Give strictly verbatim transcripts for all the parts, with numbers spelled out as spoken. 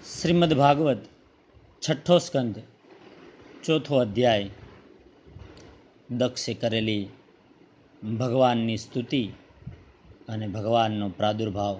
શ્રીમદ ભાગવત છઠ્ઠો સ્કંદ ચોથો અધ્યાય. દક્ષે કરેલી ભગવાનની સ્તુતિ અને ભગવાનનો પ્રાદુર્ભાવ.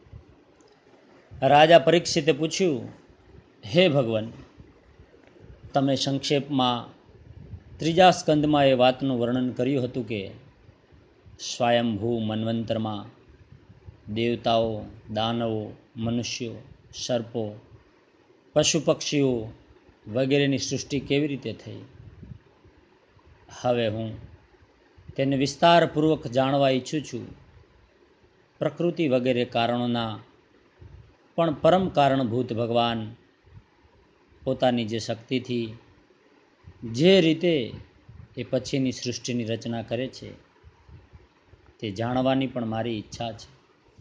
રાજા પરીક્ષિતે પૂછ્યું, હે ભગવાન, તમે સંક્ષેપમાં ત્રીજા સ્કંદમાં એ વાતનું વર્ણન કર્યું હતું કે સ્વયંભૂ મન્વંતરમાં દેવતાઓ, દાનવો, મનુષ્યો, સર્પો, પશુ પક્ષીઓ વગેરેની સૃષ્ટિ કેવી રીતે થઈ. હવે હું તેને વિસ્તારપૂર્વક જાણવા ઈચ્છું છું. પ્રકૃતિ વગેરે કારણોના પણ પરમ કારણભૂત ભગવાન પોતાની જે શક્તિથી જે રીતે એ પછીની સૃષ્ટિની રચના કરે છે તે જાણવાની પણ મારી ઈચ્છા છે.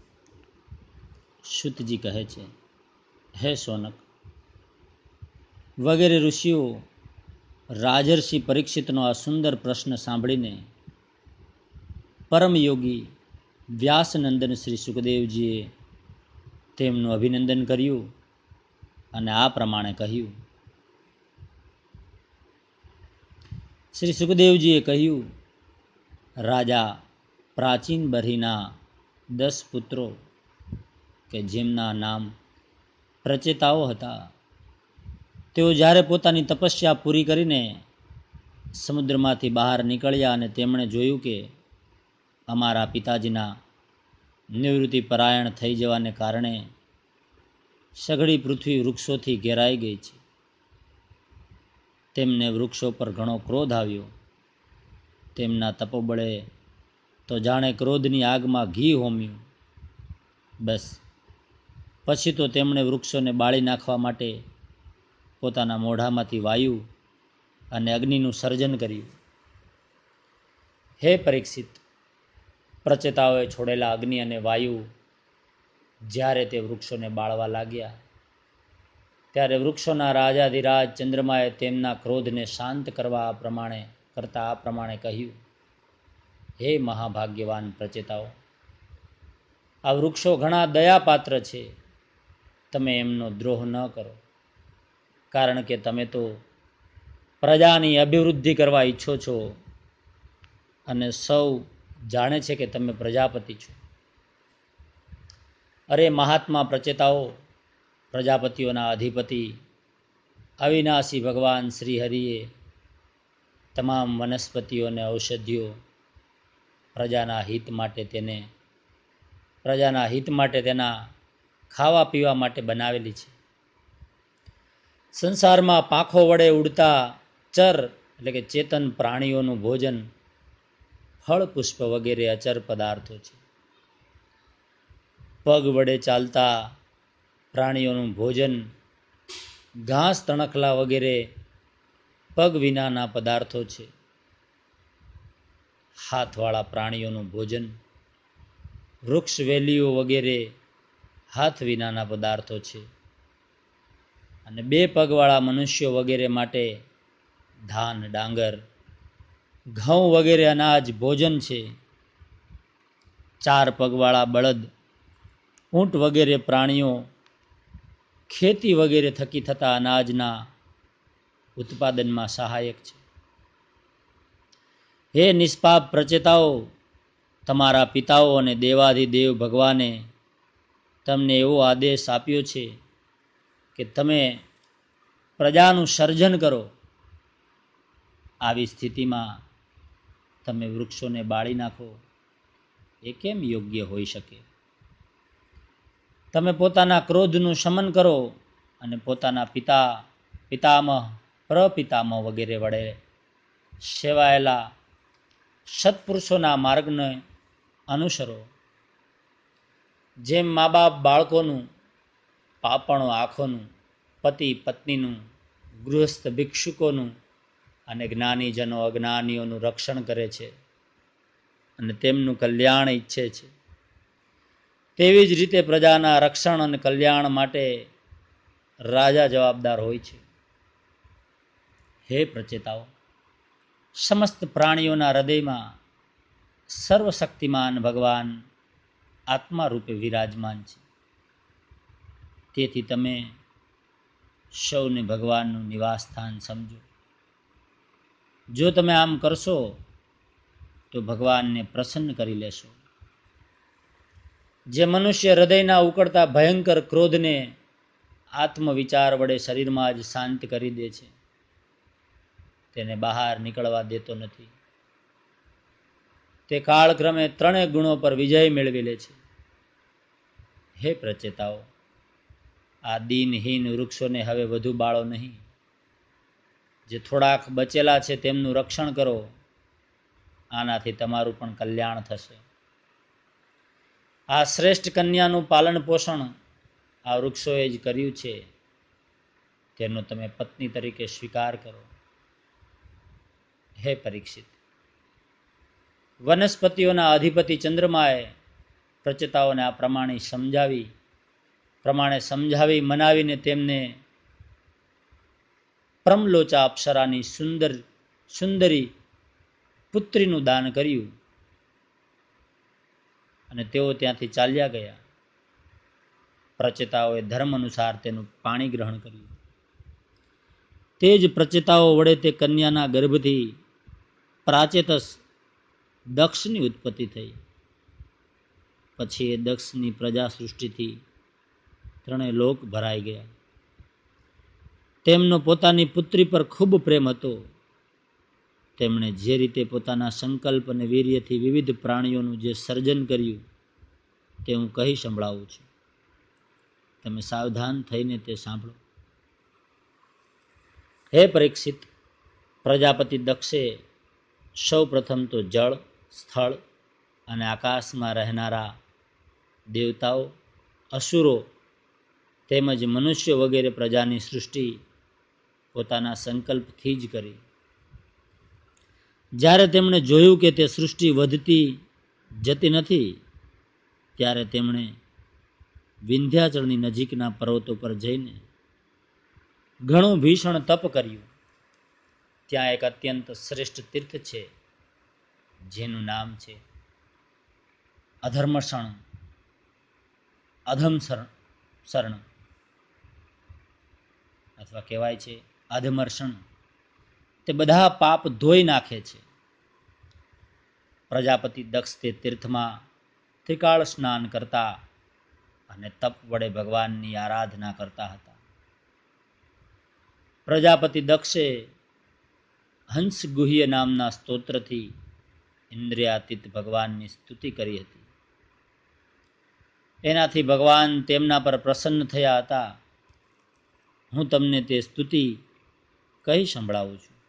શુતજી કહે છે, હે સોનક, વગેરે ઋષિઓ રાજર્ષિ પરીક્ષિતનો આ સુંદર પ્રશ્ન સાંભળીને પરમયોગી વ્યાસનંદન શ્રી સુખદેવજીએ તેમનું અભિનંદન કર્યું અને આ પ્રમાણે કહ્યું. શ્રી સુખદેવજીએ કહ્યું, રાજા પ્રાચીન બર્હિના દસ પુત્રો કે જેમના નામ પ્રચેતાઓ હતા, તેઓ જ્યારે પોતાની તપસ્યા પૂરી કરીને સમુદ્રમાંથી બહાર નીકળ્યા અને તેમણે જોયું કે અમારા પિતાજીના નિવૃત્તિ પરાયણ થઈ જવાને કારણે સઘળી પૃથ્વી વૃક્ષોથી ઘેરાઈ ગઈ છે, તેમને વૃક્ષો પર ઘણો ક્રોધ આવ્યો. તેમના તપોબળે તો જાણે ક્રોધની આગમાં ઘી હોમ્યું. બસ પછી તો તેમણે વૃક્ષોને બાળી નાખવા માટે પોતાના મોઢામાંથી વાયુ અને અગ્નિનું સર્જન કર્યું. હે પરીક્ષિત, પ્રચેતાઓએ છોડેલા અગ્નિ અને વાયુ જ્યારે તે વૃક્ષોને બાળવા લાગ્યા ત્યારે વૃક્ષોના રાજાધિરાજ ચંદ્રમાએ તેમના ક્રોધને શાંત કરવા આ પ્રમાણે કરતા આ પ્રમાણે કહ્યું, હે મહાભાગ્યવાન પ્રચેતાઓ, આ વૃક્ષો ઘણા દયાપાત્ર છે. તમે એમનો દ્રોહ ન કરો, કારણ કે તમે તો પ્રજાની અભિવૃદ્ધિ કરવા ઈચ્છો છો અને સૌ જાણે છે કે તમે પ્રજાપતિ છો. અરે મહાત્મા પ્રચેતાઓ, પ્રજાપતિઓના અધિપતિ અવિનાશી ભગવાન શ્રી હરિએ તમામ વનસ્પતિઓ અને ઔષધિઓ પ્રજાના હિત માટે તેને પ્રજાના હિત માટે તેના ખાવા પીવા માટે બનાવેલી છે. સંસારમાં પાંખો વડે ઉડતા ચર એટલે કે ચેતન પ્રાણીઓનું ભોજન ફળ પુષ્પ વગેરે અચર પદાર્થો છે. પગ વડે ચાલતા પ્રાણીઓનું ભોજન ઘાસ તણખલા વગેરે પગ વિનાના પદાર્થો છે. હાથવાળા પ્રાણીઓનું ભોજન વૃક્ષ વેલીઓ વગેરે હાથ વિનાના પદાર્થો છે. અને બે પગવાળા મનુષ્યો વગેરે માટે ધાન, ડાંગર, ઘઉં વગેરે અનાજ ભોજન છે. ચાર પગવાળા બળદ, ઊંટ વગેરે પ્રાણીઓ ખેતી વગેરે થકી થતા અનાજના ઉત્પાદનમાં સહાયક છે. હે નિષ્પાપ પ્રચેતાઓ, તમારા પિતાઓ અને દેવાધિદેવ ભગવાને તમને એવો આદેશ આપ્યો છે કે તમે પ્રજાનું સર્જન કરો. આવી સ્થિતિમાં તમે વૃક્ષોને બાળી નાખો, એ કેમ યોગ્ય હોઈ શકે? તમે પોતાના ક્રોધનું શમન કરો અને પોતાના પિતા, પિતામહ, પ્રપિતામહ વગેરે વડે સેવાયેલા સત્પુરુષોના માર્ગને અનુસરો. જેમ મા બાપ બાળકોનું, પાપણો આંખોનું, પતિ પત્નીનું, ગૃહસ્થ ભિક્ષુકોનું અને જ્ઞાનીજનો અજ્ઞાનીઓનું રક્ષણ કરે છે અને તેમનું કલ્યાણ ઈચ્છે છે, તેવી જ રીતે પ્રજાના રક્ષણ અને કલ્યાણ માટે રાજા જવાબદાર હોય છે. હે પ્રચેતાઓ, સમસ્ત પ્રાણીઓના હૃદયમાં સર્વશક્તિમાન ભગવાન આત્મા રૂપે વિરાજમાન છે. તેથી તમે સૌને ભગવાનનું નિવાસ સ્થાન સમજો. જો તમે આમ કરશો તો ભગવાનને પ્રસન્ન કરી લેશો. જે મનુષ્ય હૃદયના ઉકળતા ભયંકર ક્રોધને આત્મવિચાર વડે શરીરમાં જ શાંત કરી દે છે, તેને બહાર નીકળવા દેતો નથી. તે કાળક્રમે ત્રણેય ગુણો પર વિજય મેળવી લે છે. હે પ્રચેતાઓ, આ દીનહીન વૃક્ષોને હવે વધુ બાળો નહીં. જે થોડાક બચેલા છે તેમનું રક્ષણ કરો. આનાથી તમારું પણ કલ્યાણ થશે. આ શ્રેષ્ઠ કન્યાનું પાલન પોષણ આ વૃક્ષોએ જ કર્યું છે, તેનો તમે પત્ની તરીકે સ્વીકાર કરો. હે પરીક્ષિત, વનસ્પતિઓના અધિપતિ ચંદ્રમાએ પ્રચેતાઓને આ પ્રમાણે સમજાવી પ્રમાણે સમજાવી મનાવીને તેમને પ્રમલોચા અપ્સરાની સુંદર સુંદરી પુત્રીનું દાન કર્યું અને તેઓ ત્યાંથી ચાલ્યા ગયા. પ્રચેતાઓએ ધર્મ અનુસાર તેનું પાણી ગ્રહણ કર્યું. તે જ પ્રચેતાઓ વડે તે કન્યાના ગર્ભથી પ્રાચેતસ દક્ષની ઉત્પત્તિ થઈ. પછી એ દક્ષની પ્રજા સૃષ્ટિથી ત્રણેય લોક ભરાઈ ગયા. તેમનો પોતાની પુત્રી પર ખૂબ પ્રેમ હતો. તેમણે જે રીતે પોતાના સંકલ્પ અને વીર્યથી વિવિધ પ્રાણીઓનું જે સર્જન કર્યું તે હું કહી સંભળાવું છું. તમે સાવધાન થઈને તે સાંભળો. હે પરીક્ષિત, પ્રજાપતિ દક્ષે સૌ પ્રથમ તો જળ, સ્થળ અને આકાશમાં રહેનારા દેવતાઓ, અસુરો તેમજ મનુષ્ય વગેરે પ્રજાની સૃષ્ટિ પોતાના સંકલ્પથી જ કરી. જ્યારે તેમણે જોયું કે તે સૃષ્ટિ વધતી જતી નથી, ત્યારે તેમણે વિંધ્યાચળની નજીકના પર્વતો પર જઈને ઘણું ભીષણ તપ કર્યું. ત્યાં એક અત્યંત શ્રેષ્ઠ તીર્થ છે, જેનું નામ છે અધર્મશણ અધમશરણ શરણ અથવા કહેવાય છે અધમર્ષણ. તે બધા પાપ ધોઈ નાખે છે. પ્રજાપતિ દક્ષ તે તીર્થમાં ત્રિકાળ સ્નાન કરતા અને તપ વડે ભગવાનની આરાધના કરતા હતા. પ્રજાપતિ દક્ષે હંસ ગુહ્ય નામના સ્તોત્રથી ઇન્દ્રિયાતીત ભગવાનની સ્તુતિ કરી હતી. એનાથી ભગવાન તેમના પર પ્રસન્ન થયા હતા. હું તમને તે સ્તુતિ કહી સંભળાવું છું.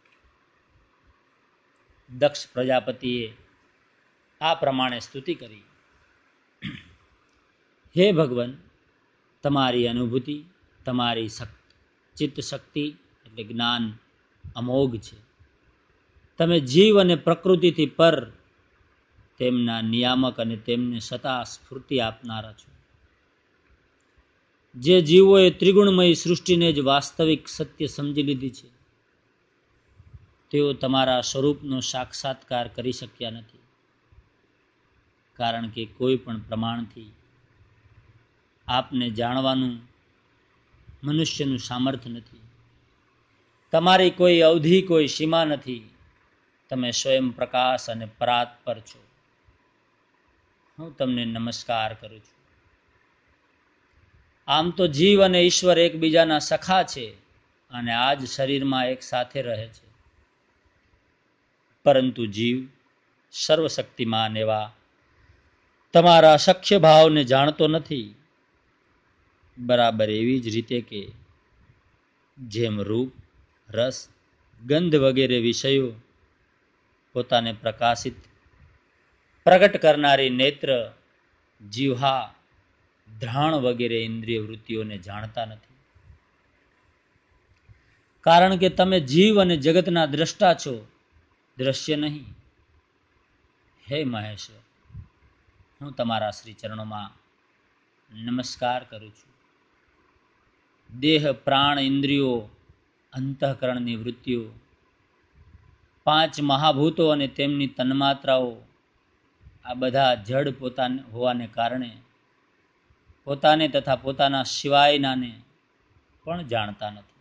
દક્ષ પ્રજાપતિએ આ પ્રમાણે સ્તુતિ કરી. હે ભગવાન, તમારી અનુભૂતિ, તમારી ચિત્ત શક્તિ એટલે જ્ઞાન અમોઘ છે. તમે જીવ અને પ્રકૃતિથી પર, તેમના નિયામક અને તેમને સતા સ્ફૂર્તિ આપનારા છો. જે જીવોએ ત્રિગુણમય સૃષ્ટિને જ વાસ્તવિક સત્ય સમજી લીધી છે, તેઓ તમારા સ્વરૂપનો સાક્ષાત્કાર કરી શક્યા નથી, કારણ કે કોઈ પણ પ્રમાણથી આપને જાણવાનું મનુષ્યનું સામર્થ્ય નથી. તમારી કોઈ અવધિ, કોઈ સીમા નથી. તમે સ્વયં પ્રકાશ અને પરાત્પર છો. હું તમને નમસ્કાર કરું છું. આમ તો જીવ અને ઈશ્વર એકબીજાના સખા છે અને આ જ શરીરમાં એક સાથે રહે છે. પરંતુ જીવ સર્વશક્તિમાન એવા તમારા સખ્ય ભાવને જાણતો નથી. બરાબર એવી જ રીતે કે જેમ રૂપ, રસ, ગંધ વગેરે વિષયો પોતાને પ્રકાશિત પ્રગટ કરનારી નેત્ર, જીહ્વા, ધ્રાણ વગેરે ઇન્દ્રિય વૃત્તિઓને જાણતા નથી. કારણ કે તમે જીવ અને જગતના દ્રષ્ટા છો, દ્રશ્ય નહીં. હે મહેશ્વર, હું તમારા શ્રી ચરણોમાં નમસ્કાર કરું છું. દેહ, પ્રાણ, ઇન્દ્રિયો, અંતઃકરણની વૃત્તિઓ, પાંચ મહાભૂતો અને તેમની તન્માત્રાઓ, આ બધા જડ પોતાને હોવાને કારણે પોતાને તથા પોતાના સિવાયનાને પણ જાણતા નથી.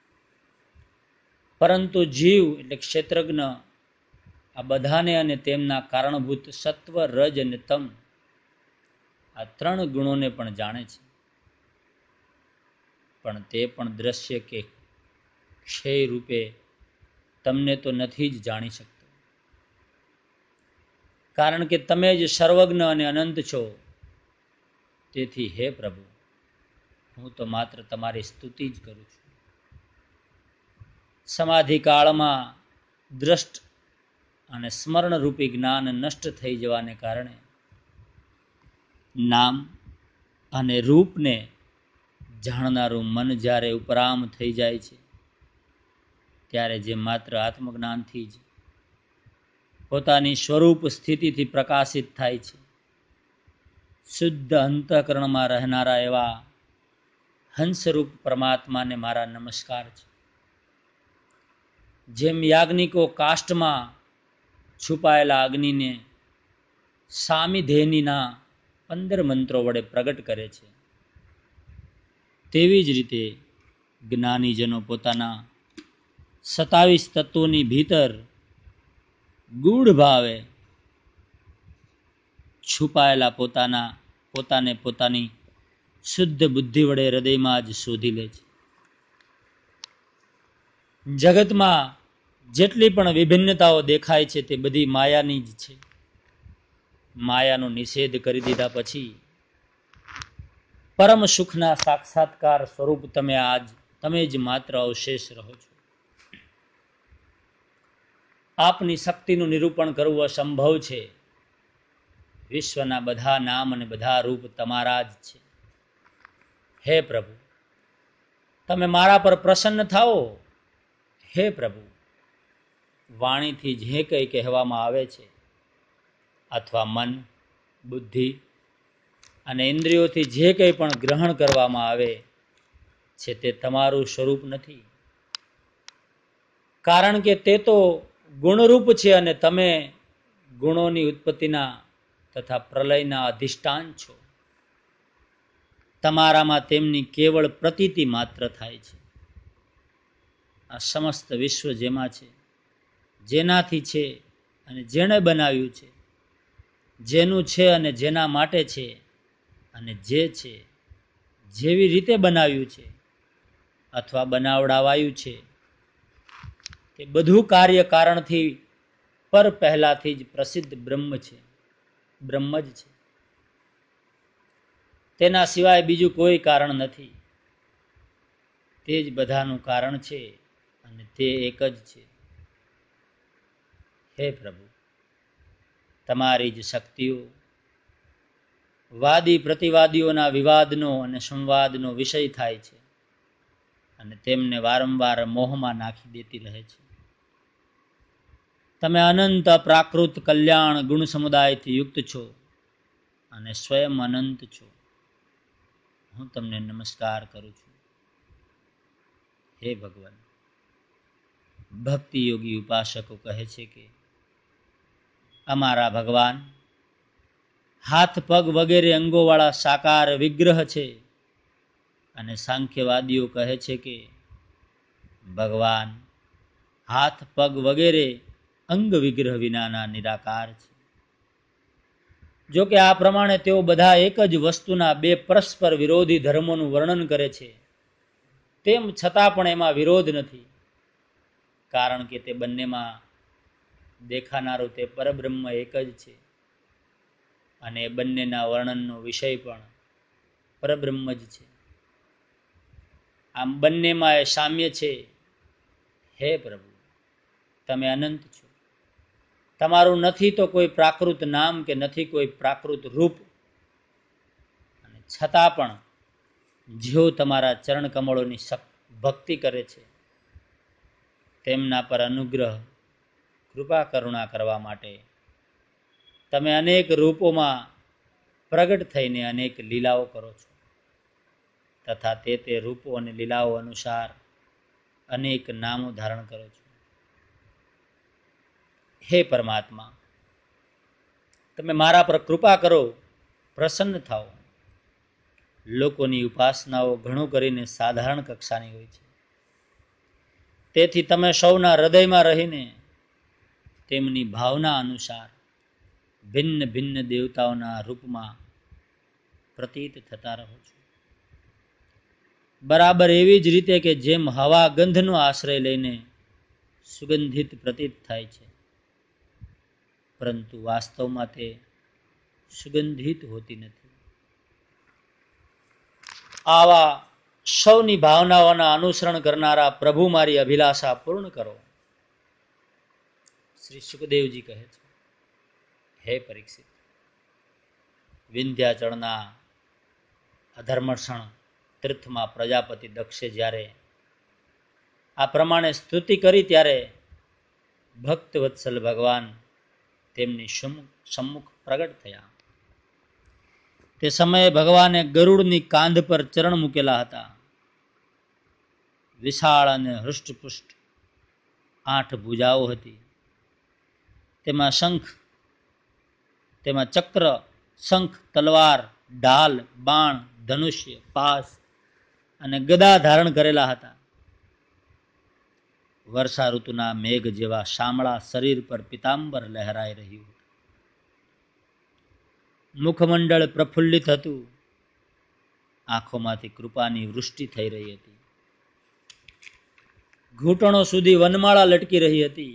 પરંતુ જીવ એટલે ક્ષેત્રજ્ઞ આ બધાને અને તેમના કારણભૂત સત્વ, રજ અને તમ આ ત્રણ ગુણોને પણ જાણે છે. પણ તે પણ દ્રશ્ય કે ક્ષય રૂપે તમને તો નથી જ જાણી શકતો, કારણ કે તમે જ સર્વજ્ઞ અને અનંત છો. તેથી હે પ્રભુ, હું તો માત્ર તમારી સ્તુતિ જ કરું છું. સમાધિ કાળમાં દ્રષ્ટ અને સ્મરણ રૂપી જ્ઞાન નષ્ટ થઈ જવાને કારણે નામ અને રૂપને જાણનારું મન જ્યારે ઉપરામ થઈ જાય છે, ત્યારે જે માત્ર આત્મજ્ઞાનથી જ પોતાની સ્વરૂપ સ્થિતિથી પ્રકાશિત થાય છે, શુદ્ધ અંતઃકરણમાં રહેનારા એવા હંસરૂપ પરમાત્માને મારા નમસ્કાર છે. જેમ યાજ્ઞિકો કાષ્ટમાં છુપાયેલા અગ્નિને સામિધેનીના પંદર મંત્રો વડે પ્રગટ કરે છે, તેવી જ રીતે જ્ઞાનીજનો પોતાના સતાવીસ તત્વોની ભીતર ગૂઢ ભાવે છુપાયેલા પોતાના પોતાને પોતાની શુદ્ધ બુદ્ધિ વડે હૃદયમાં જ શોધી લે છે. જગતમાં જેટલી પણ વિભિન્નતાઓ દેખાય છે તે બધી માયાની જ છે. માયાનો નિષેધ કરી દીધા પછી પરમ સુખના સાક્ષાત્કાર સ્વરૂપ તમે આજ તમે જ માત્ર અવશેષ રહો છો. આપની શક્તિનું નિરૂપણ કરવું અસંભવ છે. વિશ્વના બધા નામ અને બધા રૂપ તમારા જ છે. હે પ્રભુ, તમે મારા પર પ્રસન્ન થાઓ. હે પ્રભુ, વાણીથી જે કંઈ કહેવામાં આવે છે અથવા મન, બુદ્ધિ અને ઇન્દ્રિયોથી જે કંઈ પણ ગ્રહણ કરવામાં આવે છે તે તમારું સ્વરૂપ નથી, કારણ કે તે તો ગુણરૂપ છે અને તમે ગુણોની ઉત્પત્તિના તથા પ્રલયના અધિષ્ઠાન છો. તમારામાં તેમની કેવળ પ્રતીતિ માત્ર થાય છે. આ સમસ્ત વિશ્વ જેમાં છે, જેનાથી છે અને જેણે બનાવ્યું છે, જેનું છે અને જેના માટે છે, અને જે છે જેવી રીતે બનાવ્યું છે અથવા બનાવડાવાયું છે, તે બધું કાર્ય કારણથી પર પહેલાથી જ પ્રસિદ્ધ બ્રહ્મ છે, બ્રહ્મ જ છે. તેના સિવાય બીજું કોઈ કારણ નથી. તે જ બધાનું કારણ છે અને તે એક જ છે. હે પ્રભુ, તમારી જ શક્તિઓ વાદી પ્રતિવાદીઓના વિવાદનો અને સંવાદનો વિષય થાય છે અને તેમને વારંવાર મોહમાં નાખી દેતી રહે છે. તમે અનંત પ્રાકૃત કલ્યાણ ગુણ સમુદાયથી યુક્ત છો અને સ્વયં અનંત છો. હું તમને નમસ્કાર કરું છું. હે ભગવાન, ભક્તિ યોગી ઉપાસકો કહે છે કે અમારા ભગવાન હાથ પગ વગેરે અંગોવાળા સાકાર વિગ્રહ છે, અને સાંખ્યવાદીઓ કહે છે કે ભગવાન હાથ પગ વગેરે અંગ વિગ્રહ વિનાના નિરાકાર છે. જો કે આ પ્રમાણે તેઓ બધા એક જ વસ્તુના બે પરસ્પર વિરોધી ધર્મોનું વર્ણન કરે છે, તેમ છતાં પણ એમાં વિરોધ નથી, કારણ કે તે બંનેમાં દેખાનારું તે પરબ્રહ્મ એક જ છે અને એ બંનેના વર્ણનનો વિષય પણ પરબ્રહ્મ જ છે. આમ બંનેમાં એ સામ્ય છે. હે પ્રભુ, તમે અનંત છો. તમારું નથી તો કોઈ પ્રાકૃત નામ કે નથી કોઈ પ્રાકૃત રૂપ, અને છતાં પણ જેઓ તમારા ચરણ કમળોની ભક્તિ કરે છે તેમના પર અનુગ્રહ કૃપા કરુણા કરવા માટે તમે અનેક રૂપોમાં પ્રગટ થઈને અનેક લીલાઓ કરો છો, તથા તે તે રૂપો અને લીલાઓ અનુસાર અનેક નામો ધારણ કરો છો. હે પરમાત્મા, તમે મારા પર કૃપા કરો, પ્રસન્ન થાઓ. લોકોની ઉપાસનાઓ ઘણું કરીને સાધારણ કક્ષાની હોય છે. તેથી તમે સૌના હૃદયમાં રહીને તેમની ભાવના અનુસાર ભિન્ન ભિન્ન દેવતાઓના રૂપમાં પ્રતીત થતા રહો છો. બરાબર એવી જ રીતે કે જેમ હવા ગંધનો આશ્રય લઈને સુગંધિત પ્રતીત થાય છે, પરંતુ વાસ્તવમાં તે સુગંધિત હોતી નથી. આવા સૌની ભાવનાઓના અનુસરણ કરનારા પ્રભુ મારી અભિલાષા પૂર્ણ કરો. શ્રી સુખદેવજી કહે છે, હે પરીક્ષિત, વિંધ્યાચળના અધર્મક્ષણ તીર્થમાં પ્રજાપતિ દક્ષે જ્યારે આ પ્રમાણે સ્તુતિ કરી ત્યારે ભક્ત વત્સલ ભગવાન તેમની સમ્મુખ પ્રગટ થયા. તે સમયે ભગવાને ગરુડની કાંધ પર ચરણ મૂકેલા હતા. વિશાળ અને હૃષ્ટપુષ્ટ આઠ ભુજાઓ હતી. તેમાં શંખ તેમાં ચક્ર, શંખ, તલવાર, ઢાલ, બાણ, ધનુષ્ય, પાસ અને ગદા ધારણ કરેલા હતા. વર્ષા ઋતુના મેઘ જેવા શામળા શરીર પર પિતાંબર લહેરાઈ રહ્યું. મુખમંડળ પ્રફુલ્લિત હતું. આંખોમાંથી કૃપાની વૃષ્ટિ થઈ રહી હતી. ઘૂંટણો સુધી વનમાળા લટકી રહી હતી.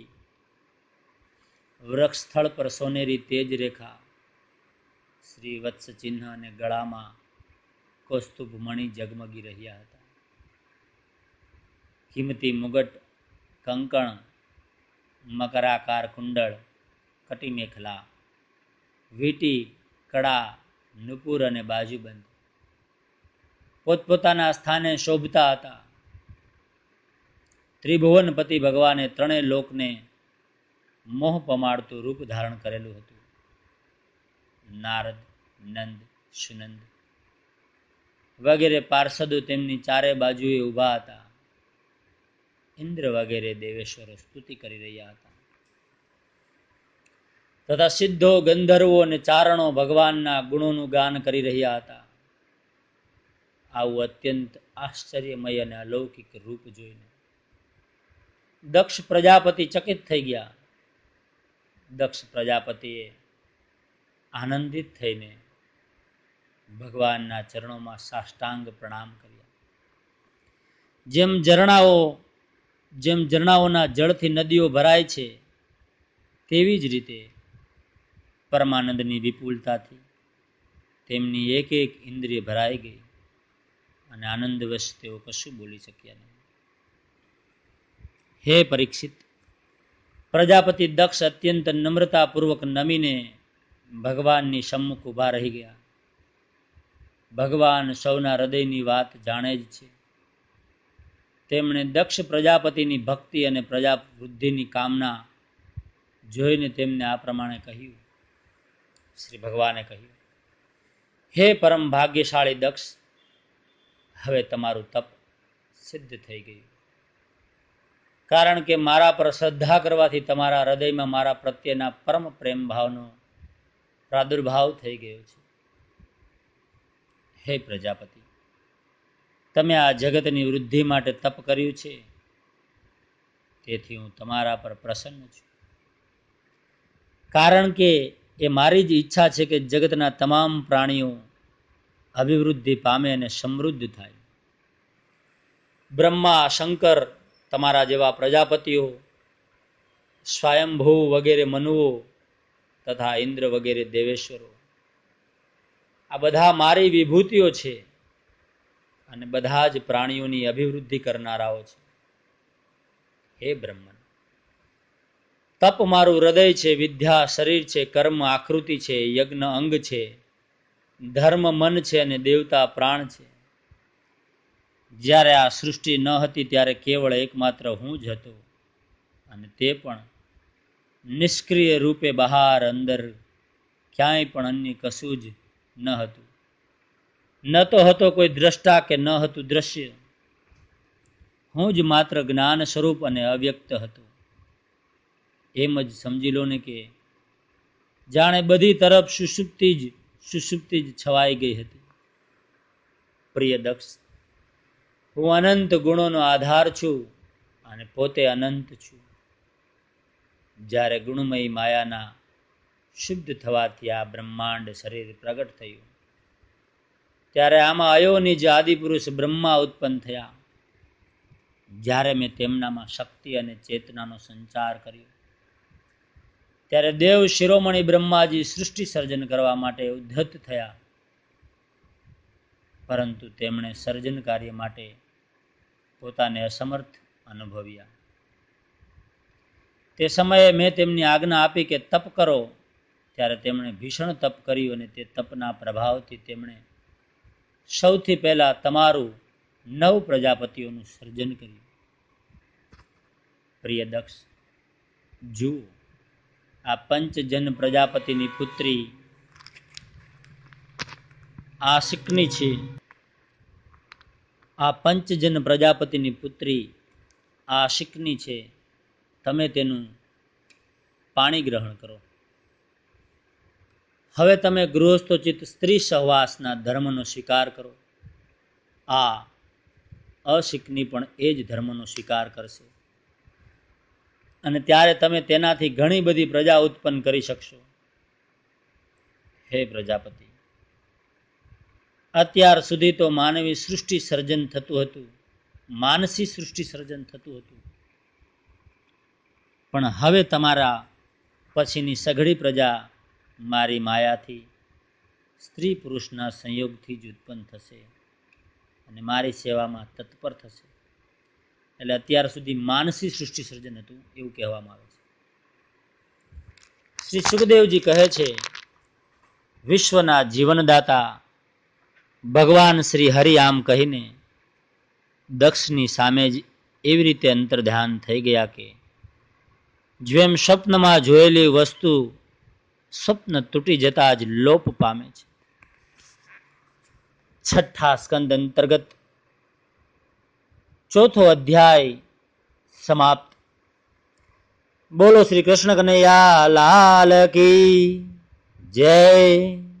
વૃક્ષ સ્થળ પર સોનેરી તેજ રેખા, શ્રી વત્સ ચિહ્ન અને ગળામાં કૌસ્તુભ મણિ જગમગી રહ્યા હતા. કિંમતી મુગટ, કંકણ, મકરાકાર કુંડળ, કટી મેખલા, વીટી, કડા, નુપુર અને બાજુબંધ પોતપોતાના સ્થાને શોભતા હતા. ત્રિભુવનપતિ ભગવાને ત્રણેય લોકને મોહ પમાડતું રૂપ ધારણ કરેલું હતું. નારદ, નંદ, સુનંદ વગેરે પાર્ષદો તેમની ચારે બાજુએ ઊભા હતા. ઇન્દ્ર વગેરે દેવેશ્વરો સ્તુતિ કરી રહ્યા હતા તથા સિદ્ધો, ગંધર્વો અને ચારણો ભગવાનના ગુણોનું ગાન કરી રહ્યા હતા. આવું અત્યંત આશ્ચર્યમય અને અલૌકિક રૂપ જોઈને દક્ષ પ્રજાપતિ ચકિત થઈ ગયા. દક્ષ પ્રજાપતિએ આનંદિત થઈને ભગવાનના ચરણોમાં સાષ્ટાંગ પ્રણામ કર્યા. જેમ ઝરણાઓ જેમ ઝરણાઓના જળથી નદીઓ ભરાય છે, તેવી જ રીતે પરમાનંદની વિપુલતાથી તેમની એક એક ઇન્દ્રિય ભરાઈ ગઈ અને આનંદવશ તેઓ કશું બોલી શક્યા નહીં. હે પરીક્ષિત, પ્રજાપતિ દક્ષ અત્યંત નમ્રતાપૂર્વક નમીને ભગવાનની સમ્મુખ ઊભા રહી ગયા. ભગવાન સૌના હૃદયની વાત જાણે જ છે. તેમણે દક્ષ પ્રજાપતિની ભક્તિ અને પ્રજાવૃદ્ધિની કામના જોઈને તેમને આ પ્રમાણે કહ્યું. શ્રી ભગવાને કહ્યું, હે પરમ ભાગ્યશાળી દક્ષ, હવે તમારું તપ સિદ્ધ થઈ ગયું. કારણ કે મારા પર શ્રદ્ધા કરવાથી તમારા હૃદયમાં મારા પ્રત્યેના પરમ પ્રેમ ભાવનો પ્રાદુર્ભાવ થઈ ગયો છે. હે પ્રજાપતિ, તમે આ જગતની વૃદ્ધિ માટે તપ કર્યું છે, તેથી હું તમારા પર પ્રસન્ન છું. કારણ કે એ મારી જ ઈચ્છા છે કે જગતના તમામ પ્રાણીઓ અભિવૃદ્ધિ પામે અને સમૃદ્ધ થાય. બ્રહ્મા, શંકર, તમારા જેવા પ્રજાપતિઓ, સ્વયંભૂ વગેરે મનુઓ તથા ઇન્દ્ર વગેરે દેવેશ્વરો, આ બધા મારી વિભૂતિઓ છે અને બધા જ પ્રાણીઓની અભિવૃદ્ધિ કરનારાઓ છે. હે બ્રહ્મન, તપ મારું હૃદય છે, વિદ્યા શરીર છે, કર્મ આકૃતિ છે, યજ્ઞ અંગ છે, ધર્મ મન છે અને દેવતા પ્રાણ છે. જ્યારે આ સૃષ્ટિ ન હતી ત્યારે કેવળ એકમાત્ર હું જ હતો, અને તે પણ નિષ્ક્રિય રૂપે બહાર અંદર ક્યાંય પણ અન્ય કશું જ ન હતું. ન તો હતો કોઈ દ્રષ્ટા કે ન હતું દ્રશ્ય. હું જ માત્ર જ્ઞાન સ્વરૂપ અને અવ્યક્ત હતો. એમ જ સમજી લો ને કે જાણે બધી તરફ સુષુપ્તિ જ સુષુપ્તિ જ છવાઈ ગઈ હતી. પ્રિય દક્ષ, હું અનંત ગુણોનો આધાર છું અને પોતે અનંત છું. જ્યારે ગુણમયી માયાના શુદ્ધ થવાથી આ બ્રહ્માંડ શરીર પ્રગટ થયું, ત્યારે આમાં અયોનિજ આદિપુરુષ બ્રહ્મા ઉત્પન્ન થયા. જ્યારે મેં તેમનામાં શક્તિ અને ચેતનાનો સંચાર કર્યો, ત્યારે દેવ શિરોમણી બ્રહ્માજી સૃષ્ટિ સર્જન કરવા માટે ઉદ્ધત થયા. પરંતુ તેમણે સર્જન કાર્ય માટે પોતાને અસમર્થ અનુભવ્યા. તે સમયે મેં તેમની આજ્ઞા આપી કે તપ કરો. ત્યારે તેમણે ભીષણ તપ કર્યું અને તે તપના પ્રભાવથી તેમણે સૌથી પહેલા તમારું નવ પ્રજાપતિઓનું સર્જન કર્યું. પ્રિય દક્ષ, જુઓ, આ પંચજન પ્રજાપતિની પુત્રી આશિકની છે. આ પંચજન પ્રજાપતિની પુત્રી આશિકની છે. તમે તેનું પાણી ગ્રહણ કરો. હવે તમે ગૃહસ્થોચિત સ્ત્રી સહવાસના ધર્મનો સ્વીકાર કરો. આ અશિકની પણ એ જ ધર્મનો સ્વીકાર કરશે અને ત્યારે તમે તેનાથી ઘણી બધી પ્રજા ઉત્પન્ન કરી શકશો. હે પ્રજાપતિ, અત્યાર સુધી તો માનવી સૃષ્ટિ સર્જન થતું હતું, માનસી સૃષ્ટિ સર્જન થતું હતું, પણ હવે તમારા પછીની સઘળી પ્રજા મારી માયાથી સ્ત્રી પુરુષના સંયોગથી જ ઉત્પન્ન થશે અને મારી સેવામાં તત્પર થશે. એટલે અત્યાર સુધી માનસી સૃષ્ટિ સર્જન હતું એવું કહેવામાં આવે છે. શ્રી સુખદેવજી કહે છે, વિશ્વના જીવનદાતા ભગવાન શ્રી હરિ આમ કહીને દક્ષની સામે જ એવી રીતે અંતર્ધ્યાન થઈ ગયા કે જેમ સ્વપ્નમાં જોયેલી વસ્તુ સ્વપ્ન તૂટી જતા જ લોપ પામે છે. છઠ્ઠા સ્કંદ અંતર્ગત ચોથો અધ્યાય સમાપ્ત. બોલો શ્રી કૃષ્ણ કનૈયા લાલ કી જય.